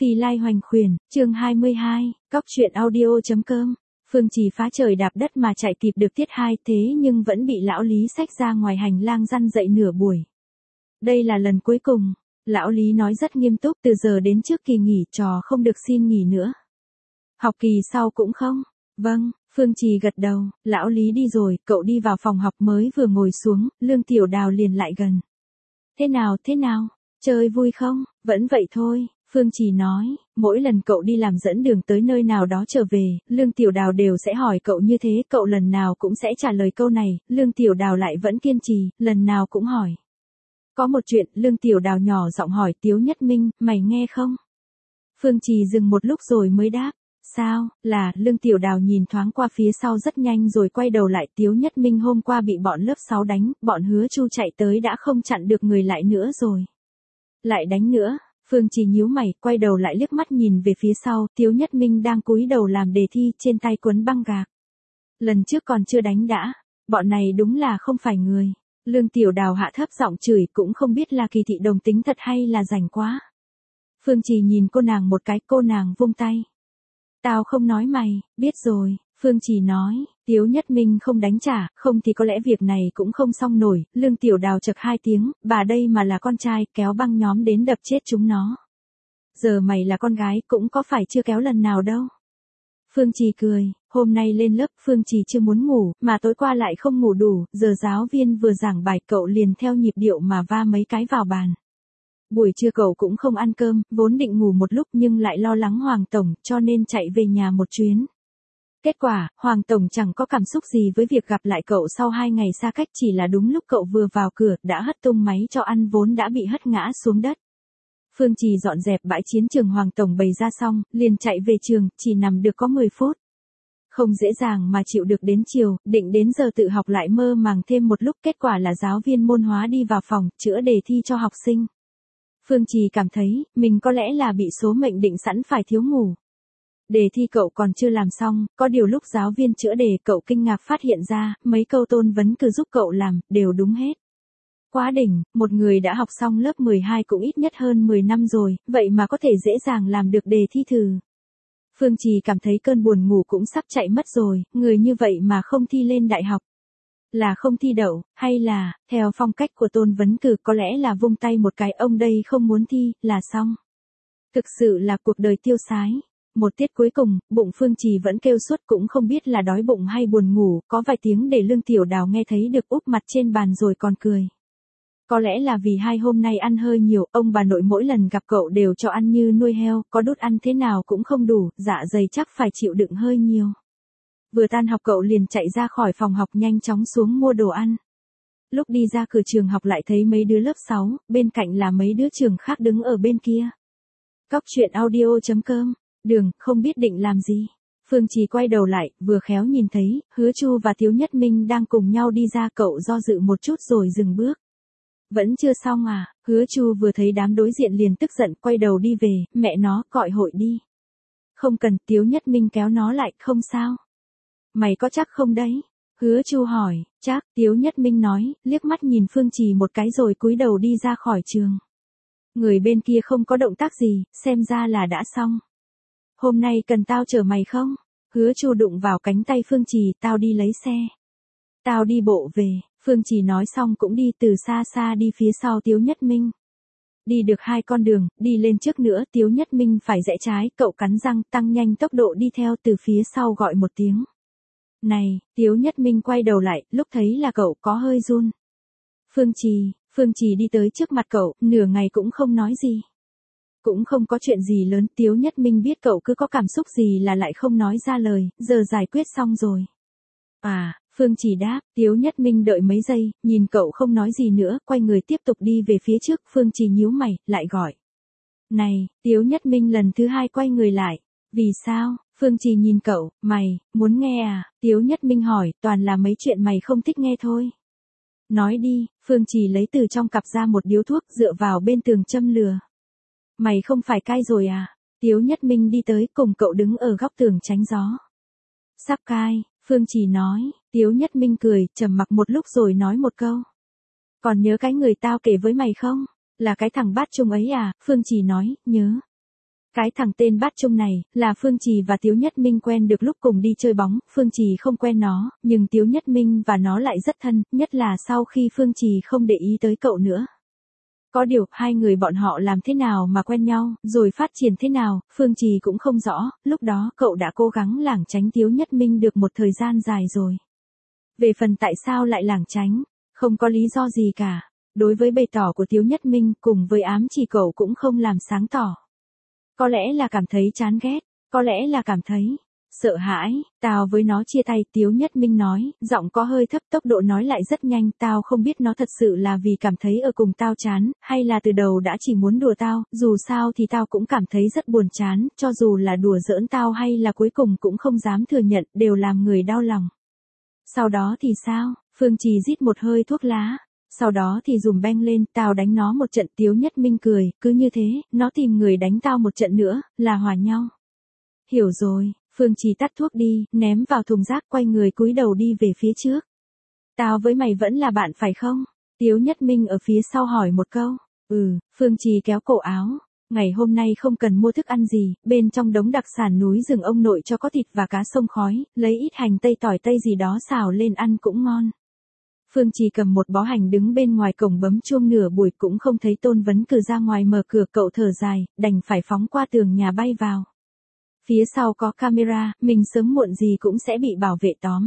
Phi Lai Hoành Khuyển, chương 22, Cóc truyện audio.com. Phương Trì phá trời đạp đất mà chạy kịp được tiết 2 thế nhưng vẫn bị lão Lý xách ra ngoài hành lang răn dậy nửa buổi. Đây là lần cuối cùng, lão Lý nói rất nghiêm túc, từ giờ đến trước kỳ nghỉ trò không được xin nghỉ nữa. Học kỳ sau cũng không? Vâng, Phương Trì gật đầu, lão Lý đi rồi, cậu đi vào phòng học mới vừa ngồi xuống, Lương Tiểu Đào liền lại gần. Thế nào, chơi vui không? Vẫn vậy thôi. Phương Trì nói, mỗi lần cậu đi làm dẫn đường tới nơi nào đó trở về, Lương Tiểu Đào đều sẽ hỏi cậu như thế, cậu lần nào cũng sẽ trả lời câu này, Lương Tiểu Đào lại vẫn kiên trì, lần nào cũng hỏi. Có một chuyện, Lương Tiểu Đào nhỏ giọng hỏi Tiếu Nhất Minh, mày nghe không? Phương Trì dừng một lúc rồi mới đáp, sao, Lương Tiểu Đào nhìn thoáng qua phía sau rất nhanh rồi quay đầu lại, Tiếu Nhất Minh hôm qua bị bọn lớp 6 đánh, bọn Hứa Chu chạy tới đã không chặn được người lại nữa rồi. Lại đánh nữa? Phương Trì nhíu mày, quay đầu lại liếc mắt nhìn về phía sau, Tiếu Nhất Minh đang cúi đầu làm đề thi, trên tay quấn băng gạc. Lần trước còn chưa đánh đã, bọn này đúng là không phải người. Lương Tiểu Đào hạ thấp giọng chửi, cũng không biết là Kỳ Thị đồng tính thật hay là rảnh quá. Phương Trì nhìn cô nàng một cái, cô nàng vung tay. Tao không nói mày, biết rồi. Phương Trì nói, Tiếu Nhất Minh không đánh trả, không thì có lẽ việc này cũng không xong nổi. Lương Tiểu Đào chậc 2 tiếng, bà đây mà là con trai, kéo băng nhóm đến đập chết chúng nó. Giờ mày là con gái, cũng có phải chưa kéo lần nào đâu. Phương Trì cười, hôm nay lên lớp Phương Trì chưa muốn ngủ, mà tối qua lại không ngủ đủ, giờ giáo viên vừa giảng bài cậu liền theo nhịp điệu mà va mấy cái vào bàn. Buổi trưa cậu cũng không ăn cơm, vốn định ngủ một lúc nhưng lại lo lắng Hoàng Tổng, cho nên chạy về nhà một chuyến. Kết quả, Hoàng Tổng chẳng có cảm xúc gì với việc gặp lại cậu sau 2 ngày xa cách, chỉ là đúng lúc cậu vừa vào cửa, đã hất tung máy cho ăn vốn đã bị hất ngã xuống đất. Phương Trì dọn dẹp bãi chiến trường Hoàng Tổng bày ra xong, liền chạy về trường, chỉ nằm được có 10 phút. Không dễ dàng mà chịu được đến chiều, định đến giờ tự học lại mơ màng thêm một lúc, kết quả là giáo viên môn hóa đi vào phòng, chữa đề thi cho học sinh. Phương Trì cảm thấy, mình có lẽ là bị số mệnh định sẵn phải thiếu ngủ. Đề thi cậu còn chưa làm xong, có điều lúc giáo viên chữa đề cậu kinh ngạc phát hiện ra, mấy câu tôn vấn cứ giúp cậu làm, đều đúng hết. Quá đỉnh, một người đã học xong lớp 12 cũng ít nhất hơn 10 năm rồi, vậy mà có thể dễ dàng làm được đề thi thử. Phương Trì cảm thấy cơn buồn ngủ cũng sắp chạy mất rồi, người như vậy mà không thi lên đại học. Là không thi đậu, hay là, theo phong cách của tôn vấn cử có lẽ là vung tay một cái ông đây không muốn thi, là xong. Thực sự là cuộc đời tiêu sái. Một tiết cuối cùng, bụng Phương Trì vẫn kêu suốt cũng không biết là đói bụng hay buồn ngủ, có vài tiếng để Lương Tiểu Đào nghe thấy được úp mặt trên bàn rồi còn cười. Có lẽ là vì 2 hôm nay ăn hơi nhiều, ông bà nội mỗi lần gặp cậu đều cho ăn như nuôi heo, có đút ăn thế nào cũng không đủ, dạ dày chắc phải chịu đựng hơi nhiều. Vừa tan học cậu liền chạy ra khỏi phòng học nhanh chóng xuống mua đồ ăn. Lúc đi ra cửa trường học lại thấy mấy đứa lớp 6, bên cạnh là mấy đứa trường khác đứng ở bên kia. Cóc truyện audio.com. Đường, không biết định làm gì. Phương Trì quay đầu lại, vừa khéo nhìn thấy, Hứa Chu và Tiếu Nhất Minh đang cùng nhau đi ra, cậu do dự một chút rồi dừng bước. Vẫn chưa xong à? Hứa Chu vừa thấy đám đối diện liền tức giận, quay đầu đi về, mẹ nó, gọi hội đi. Không cần, Tiếu Nhất Minh kéo nó lại, không sao. Mày có chắc không đấy? Hứa Chu hỏi, chắc, Tiếu Nhất Minh nói, liếc mắt nhìn Phương Trì một cái rồi cúi đầu đi ra khỏi trường. Người bên kia không có động tác gì, xem ra là đã xong. Hôm nay cần tao chở mày không? Hứa Chu đụng vào cánh tay Phương Trì, tao đi lấy xe. Tao đi bộ về, Phương Trì nói xong cũng đi từ xa xa đi phía sau Tiếu Nhất Minh. Đi được 2 con đường, đi lên trước nữa, Tiếu Nhất Minh phải rẽ trái, cậu cắn răng tăng nhanh tốc độ đi theo, từ phía sau gọi một tiếng. Này, Tiếu Nhất Minh quay đầu lại, lúc thấy là cậu có hơi run. Phương Trì đi tới trước mặt cậu, nửa ngày cũng không nói gì. Cũng không có chuyện gì lớn, Tiếu Nhất Minh biết cậu cứ có cảm xúc gì là lại không nói ra lời, giờ giải quyết xong rồi. À, Phương Trì đáp, Tiếu Nhất Minh đợi mấy giây, nhìn cậu không nói gì nữa, quay người tiếp tục đi về phía trước, Phương Trì nhíu mày, lại gọi. Này, Tiếu Nhất Minh lần thứ 2 quay người lại. Vì sao? Phương Trì nhìn cậu, mày, muốn nghe à? Tiếu Nhất Minh hỏi, toàn là mấy chuyện mày không thích nghe thôi. Nói đi, Phương Trì lấy từ trong cặp ra một điếu thuốc, dựa vào bên tường châm lửa. Mày không phải cai rồi à? Tiếu Nhất Minh đi tới, cùng cậu đứng ở góc tường tránh gió. Sắp cai, Phương Trì nói. Tiếu Nhất Minh cười, trầm mặc một lúc rồi nói một câu. Còn nhớ cái người tao kể với mày không? Là cái thằng bát trung ấy à? Phương Trì nói, nhớ. Cái thằng tên Bát Trung này, là Phương Trì và Tiếu Nhất Minh quen được lúc cùng đi chơi bóng, Phương Trì không quen nó, nhưng Tiếu Nhất Minh và nó lại rất thân, nhất là sau khi Phương Trì không để ý tới cậu nữa. Có điều, hai người bọn họ làm thế nào mà quen nhau, rồi phát triển thế nào, Phương Trì cũng không rõ, lúc đó cậu đã cố gắng lảng tránh Tiếu Nhất Minh được một thời gian dài rồi. Về phần tại sao lại lảng tránh, không có lý do gì cả. Đối với bày tỏ của Tiếu Nhất Minh cùng với ám chỉ cậu cũng không làm sáng tỏ. Có lẽ là cảm thấy chán ghét, có lẽ là cảm thấy sợ hãi, tao với nó chia tay, Tiếu Nhất Minh nói, giọng có hơi thấp, tốc độ nói lại rất nhanh, tao không biết nó thật sự là vì cảm thấy ở cùng tao chán, hay là từ đầu đã chỉ muốn đùa tao, dù sao thì tao cũng cảm thấy rất buồn chán, cho dù là đùa giỡn tao hay là cuối cùng cũng không dám thừa nhận, đều làm người đau lòng. Sau đó thì sao? Phương Trì rít một hơi thuốc lá. Sau đó thì dùm beng lên, tao đánh nó một trận, Tiếu Nhất Minh cười, cứ như thế, nó tìm người đánh tao một trận nữa, là hòa nhau. Hiểu rồi, Phương Trì tắt thuốc đi, ném vào thùng rác, quay người cúi đầu đi về phía trước. Tao với mày vẫn là bạn phải không? Tiếu Nhất Minh ở phía sau hỏi một câu. Phương Trì kéo cổ áo. Ngày hôm nay không cần mua thức ăn gì, bên trong đống đặc sản núi rừng ông nội cho có thịt và cá sông khói, lấy ít hành tây tỏi tây gì đó xào lên ăn cũng ngon. Phương Trì cầm một bó hành đứng bên ngoài cổng bấm chuông nửa buổi cũng không thấy Tôn Vấn Cừ ra ngoài mở cửa, cậu thở dài, đành phải phóng qua tường nhà bay vào. Phía sau có camera, mình sớm muộn gì cũng sẽ bị bảo vệ tóm.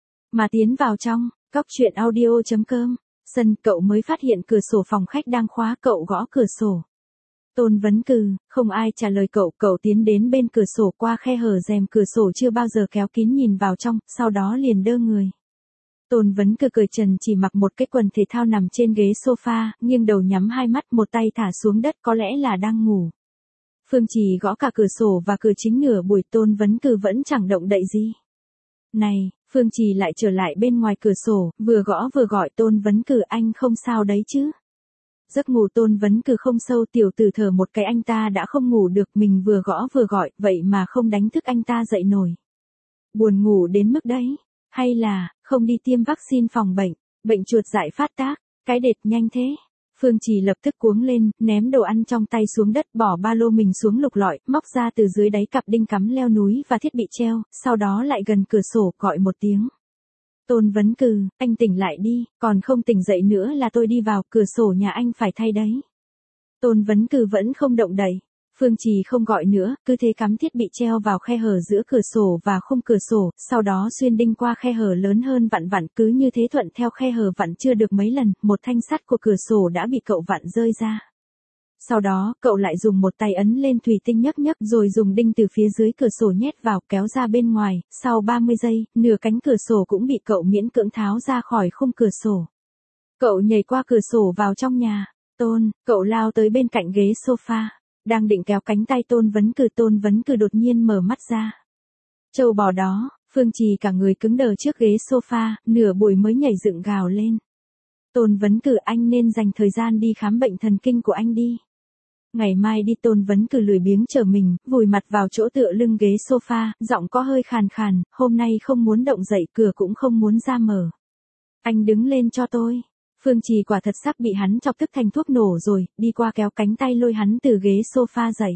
Mà tiến vào trong, cóc truyện audio.com, sân, cậu mới phát hiện cửa sổ phòng khách đang khóa, cậu gõ cửa sổ. Tôn Vấn Cừ, không ai trả lời cậu, cậu tiến đến bên cửa sổ, qua khe hở rèm cửa sổ chưa bao giờ kéo kín nhìn vào trong, sau đó liền đơ người. Tôn Vấn Cừ cởi trần, chỉ mặc một cái quần thể thao nằm trên ghế sofa, nghiêng đầu nhắm hai mắt, một tay thả xuống đất, có lẽ là đang ngủ. Phương Trì gõ cả cửa sổ và cửa chính nửa buổi, Tôn Vấn Cừ vẫn chẳng động đậy gì. Này, Phương Trì lại trở lại bên ngoài cửa sổ, vừa gõ vừa gọi, Tôn Vấn Cừ, anh không sao đấy chứ? Giấc ngủ Tôn Vấn Cừ không sâu, tiểu tử thở một cái, anh ta đã không ngủ được, mình vừa gõ vừa gọi, vậy mà không đánh thức anh ta dậy nổi. Buồn ngủ đến mức đấy, hay là không đi tiêm vaccine phòng bệnh chuột dại phát tác, cái đệt nhanh thế. Phương Trì lập tức cuống lên, ném đồ ăn trong tay xuống đất, bỏ ba lô mình xuống lục lọi, móc ra từ dưới đáy cặp đinh cắm leo núi và thiết bị treo, sau đó lại gần cửa sổ gọi một tiếng. Tôn Vấn Cừ, anh tỉnh lại đi, còn không tỉnh dậy nữa là tôi đi vào, cửa sổ nhà anh phải thay đấy. Tôn Vấn Cừ vẫn không động đậy. Phương Trì không gọi nữa, cứ thế cắm thiết bị treo vào khe hở giữa cửa sổ và khung cửa sổ, sau đó xuyên đinh qua khe hở lớn hơn vặn vặn, cứ như thế thuận theo khe hở vặn chưa được mấy lần, một thanh sắt của cửa sổ đã bị cậu vặn rơi ra. Sau đó, cậu lại dùng một tay ấn lên thủy tinh nhấc nhấc, rồi dùng đinh từ phía dưới cửa sổ nhét vào, kéo ra bên ngoài, sau 30 giây, nửa cánh cửa sổ cũng bị cậu miễn cưỡng tháo ra khỏi khung cửa sổ. Cậu nhảy qua cửa sổ vào trong nhà. Cậu lao tới bên cạnh ghế sofa. Đang định kéo cánh tay Tôn Vấn Cừ đột nhiên mở mắt ra. Trâu bò đó, Phương Trì cả người cứng đờ trước ghế sofa, nửa buổi mới nhảy dựng gào lên. Tôn Vấn Cừ, anh nên dành thời gian đi khám bệnh thần kinh của anh đi. Ngày mai đi. Tôn Vấn Cừ lười biếng trở mình, vùi mặt vào chỗ tựa lưng ghế sofa, giọng có hơi khàn khàn, hôm nay không muốn động dậy, cửa cũng không muốn ra mở. Anh đứng lên cho tôi. Phương Trì quả thật sắp bị hắn chọc tức thành thuốc nổ rồi, đi qua kéo cánh tay lôi hắn từ ghế sofa dậy.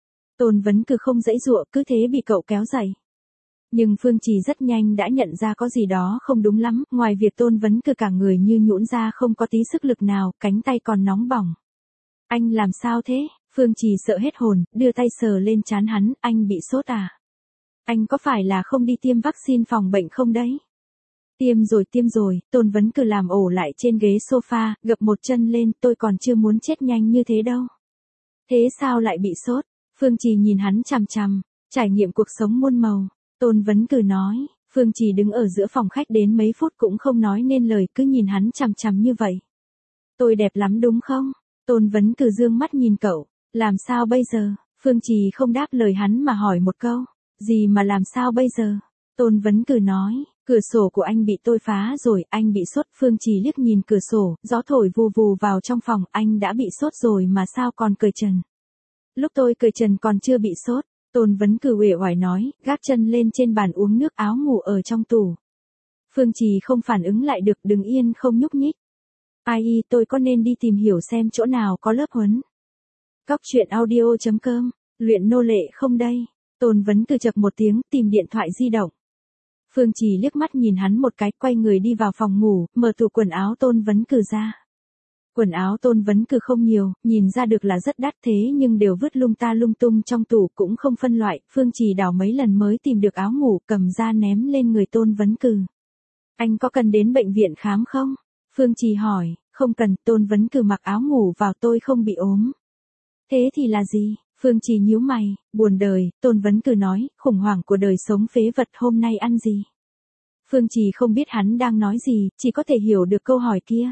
Tôn Vấn Cừ không giãy giụa, cứ thế bị cậu kéo dậy. Nhưng Phương Trì rất nhanh đã nhận ra có gì đó không đúng lắm, ngoài việc Tôn Vấn Cừ cả người như nhũn ra không có tí sức lực nào, cánh tay còn nóng bỏng. Anh làm sao thế? Phương Trì sợ hết hồn, đưa tay sờ lên trán hắn, anh bị sốt à? Anh có phải là không đi tiêm vaccine phòng bệnh không đấy? Tiêm rồi, Tôn Vấn Cừ làm ổ lại trên ghế sofa, gập một chân lên, tôi còn chưa muốn chết nhanh như thế đâu. Thế sao lại bị sốt? Phương Trì nhìn hắn chằm chằm, trải nghiệm cuộc sống muôn màu. Tôn Vấn Cừ nói, Phương Trì đứng ở giữa phòng khách đến mấy phút cũng không nói nên lời, cứ nhìn hắn chằm chằm như vậy. Tôi đẹp lắm đúng không? Tôn Vấn Cừ dương mắt nhìn cậu, làm sao bây giờ? Phương Trì không đáp lời hắn mà hỏi một câu, gì mà làm sao bây giờ? Tôn Vấn Cừ nói, cửa sổ của anh bị tôi phá rồi, anh bị sốt. Phương Trì liếc nhìn cửa sổ, gió thổi vù vù vào trong phòng, anh đã bị sốt rồi mà sao còn cởi trần? Lúc tôi cởi trần còn chưa bị sốt. Tôn Vấn Cừ uể oải nói, gác chân lên trên bàn uống nước, áo ngủ ở trong tủ. Phương Trì không phản ứng lại được, đứng yên không nhúc nhích. Ai, tôi có nên đi tìm hiểu xem chỗ nào có lớp huấn? Cóc truyện audio.com Luyện nô lệ không đây? Tôn Vấn Cử chậc một tiếng, tìm điện thoại di động. Phương Trì liếc mắt nhìn hắn một cái, quay người đi vào phòng ngủ, mở tủ quần áo Tôn Vấn Cử ra. Quần áo Tôn Vấn Cử không nhiều, nhìn ra được là rất đắt thế nhưng đều vứt lung ta lung tung trong tủ cũng không phân loại, Phương Trì đào mấy lần mới tìm được áo ngủ, cầm ra ném lên người Tôn Vấn Cử. Anh có cần đến bệnh viện khám không? Phương Trì hỏi, không cần, Tôn Vấn Cử mặc áo ngủ vào, tôi không bị ốm. Thế thì là gì? Phương Trì nhíu mày, buồn đời, Tôn Vấn Cử nói, khủng hoảng của đời sống phế vật, hôm nay ăn gì? Phương Trì không biết hắn đang nói gì, chỉ có thể hiểu được câu hỏi kia.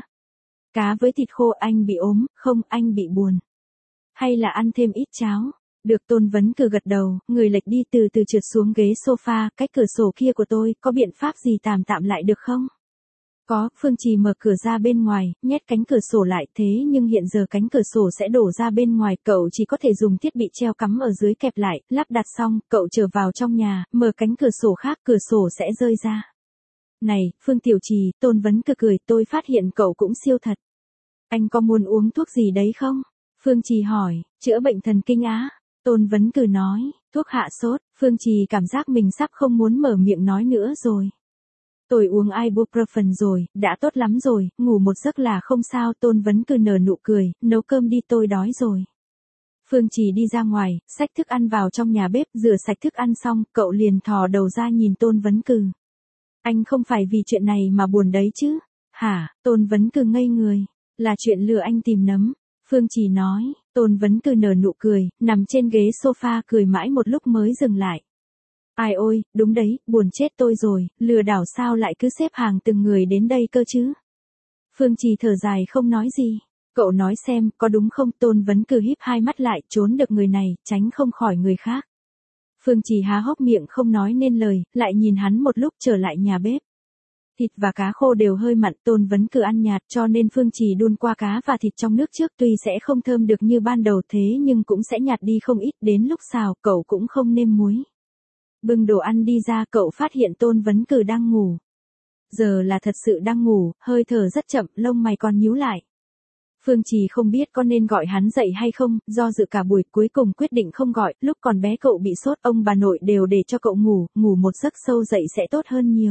Cá với thịt khô. Anh bị ốm, không, anh bị buồn. Hay là ăn thêm ít cháo? Được. Tôn Vấn Cử gật đầu, người lệch đi từ từ trượt xuống ghế sofa, cách cửa sổ kia của tôi, có biện pháp gì tạm lại được không? Có. Phương Trì mở cửa ra bên ngoài, nhét cánh cửa sổ lại, thế nhưng hiện giờ cánh cửa sổ sẽ đổ ra bên ngoài, cậu chỉ có thể dùng thiết bị treo cắm ở dưới kẹp lại, lắp đặt xong, cậu trở vào trong nhà, mở cánh cửa sổ khác, cửa sổ sẽ rơi ra. Này, Phương Tiểu Trì, Tôn Vấn Cử cười, tôi phát hiện cậu cũng siêu thật. Anh có muốn uống thuốc gì đấy không? Phương Trì hỏi, chữa bệnh thần kinh á? Tôn Vấn Cử nói, thuốc hạ sốt. Phương Trì cảm giác mình sắp không muốn mở miệng nói nữa rồi. Tôi uống ibuprofen rồi, đã tốt lắm rồi, ngủ một giấc là không sao. Tôn Vấn Cử nở nụ cười, nấu cơm đi, tôi đói rồi. Phương Trì đi ra ngoài, xách thức ăn vào trong nhà bếp, rửa sạch thức ăn xong, cậu liền thò đầu ra nhìn Tôn Vấn Cử. Anh không phải vì chuyện này mà buồn đấy chứ? Hả? Tôn Vấn Cử ngây người. Là chuyện lừa anh tìm nấm. Phương Trì nói. Tôn Vấn Cử nở nụ cười, nằm trên ghế sofa cười mãi một lúc mới dừng lại. Ai ôi, đúng đấy, buồn chết tôi rồi, lừa đảo sao lại cứ xếp hàng từng người đến đây cơ chứ? Phương Trì thở dài không nói gì. Cậu nói xem, có đúng không? Tôn Vấn Cử híp hai mắt lại, trốn được người này, tránh không khỏi người khác. Phương Trì há hốc miệng không nói nên lời, lại nhìn hắn một lúc trở lại nhà bếp. Thịt và cá khô đều hơi mặn, Tôn Vấn Cử ăn nhạt cho nên Phương Trì đun qua cá và thịt trong nước trước, tuy sẽ không thơm được như ban đầu thế nhưng cũng sẽ nhạt đi không ít, đến lúc xào cậu cũng không nêm muối. Bưng đồ ăn đi ra, cậu phát hiện Tôn Vấn Cử đang ngủ. Giờ là thật sự đang ngủ, hơi thở rất chậm, lông mày còn nhíu lại. Phương Trì không biết có nên gọi hắn dậy hay không, do dự cả buổi cuối cùng quyết định không gọi, lúc còn bé cậu bị sốt, ông bà nội đều để cho cậu ngủ một giấc sâu dậy sẽ tốt hơn nhiều.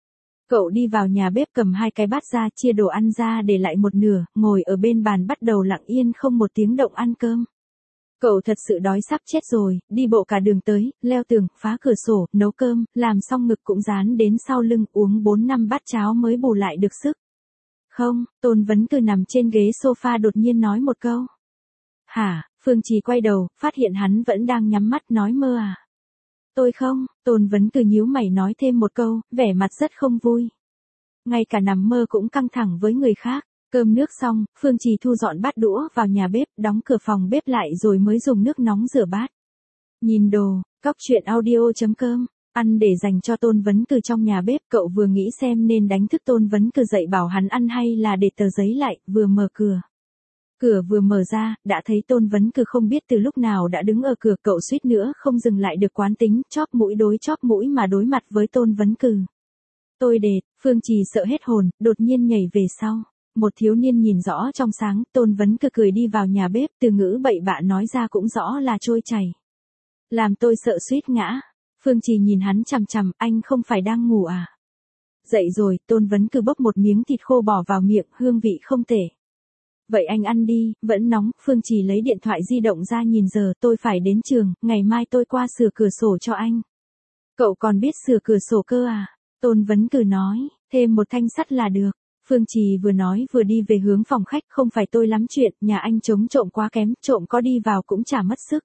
Cậu đi vào nhà bếp cầm hai cái bát ra, chia đồ ăn ra để lại một nửa, ngồi ở bên bàn bắt đầu lặng yên không một tiếng động ăn cơm. Cậu thật sự đói sắp chết rồi, đi bộ cả đường tới, leo tường, phá cửa sổ, nấu cơm, làm xong ngực cũng dán đến sau lưng, uống 4-5 bát cháo mới bù lại được sức. Không, Tôn Vấn Cử nằm trên ghế sofa đột nhiên nói một câu. Hả? Phương Trì quay đầu, phát hiện hắn vẫn đang nhắm mắt, nói mơ à? Tôi không. Tôn Vấn Cử nhíu mày nói thêm một câu, vẻ mặt rất không vui. Ngay cả nằm mơ cũng căng thẳng với người khác. Cơm nước xong, Phương Trì thu dọn bát đũa vào nhà bếp, đóng cửa phòng bếp lại rồi mới dùng nước nóng rửa bát. Nhìn đồ, cóc truyện audio.com. Ăn để dành cho Tôn Vấn Cử trong nhà bếp, cậu vừa nghĩ xem nên đánh thức Tôn Vấn Cử dậy bảo hắn ăn hay là để tờ giấy lại, vừa mở cửa. Cửa vừa mở ra, đã thấy Tôn Vấn Cử không biết từ lúc nào đã đứng ở cửa, cậu suýt nữa không dừng lại được quán tính, chóp mũi đối chóp mũi mà đối mặt với Tôn Vấn Cử. Tôi đệt. Phương Trì sợ hết hồn, đột nhiên nhảy về sau. Một thiếu niên nhìn rõ trong sáng, Tôn Vấn Cử cười đi vào nhà bếp, từ ngữ bậy bạ nói ra cũng rõ là trôi chảy. Làm tôi sợ suýt ngã. Phương Trì nhìn hắn chằm chằm, anh không phải đang ngủ à? Dậy rồi. Tôn Vấn Cử bốc một miếng thịt khô bỏ vào miệng, hương vị không tệ. Vậy anh ăn đi, vẫn nóng. Phương Trì lấy điện thoại di động ra nhìn giờ, tôi phải đến trường, ngày mai tôi qua sửa cửa sổ cho anh. Cậu còn biết sửa cửa sổ cơ à? Tôn Vấn Cử nói, thêm một thanh sắt là được. Phương Trì vừa nói vừa đi về hướng phòng khách, không phải tôi lắm chuyện, nhà anh chống trộm quá kém, trộm có đi vào cũng chả mất sức.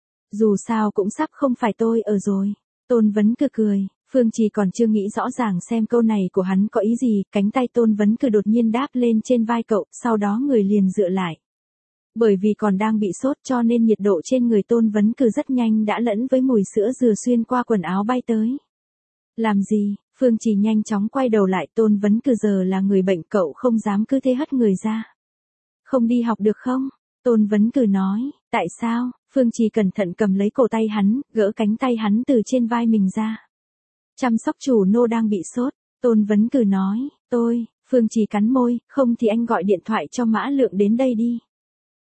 Dù sao cũng sắp không phải tôi ở rồi. Tôn Vấn Cử cười. Phương Trì còn chưa nghĩ rõ ràng xem câu này của hắn có ý gì, cánh tay Tôn Vấn Cử đột nhiên đáp lên trên vai cậu, sau đó người liền dựa lại. Bởi vì còn đang bị sốt cho nên nhiệt độ trên người Tôn Vấn Cử rất nhanh đã lẫn với mùi sữa dừa xuyên qua quần áo bay tới. Làm gì? Phương Trì nhanh chóng quay đầu lại, Tôn Vấn Cử giờ là người bệnh, cậu không dám cứ thế hất người ra. Không đi học được không? Tôn Vấn Cử nói, tại sao? Phương Trì cẩn thận cầm lấy cổ tay hắn, gỡ cánh tay hắn từ trên vai mình ra. Chăm sóc chủ nô đang bị sốt. Tôn Vấn Cử nói, Phương Trì cắn môi, không thì anh gọi điện thoại cho Mã Lượng đến đây đi.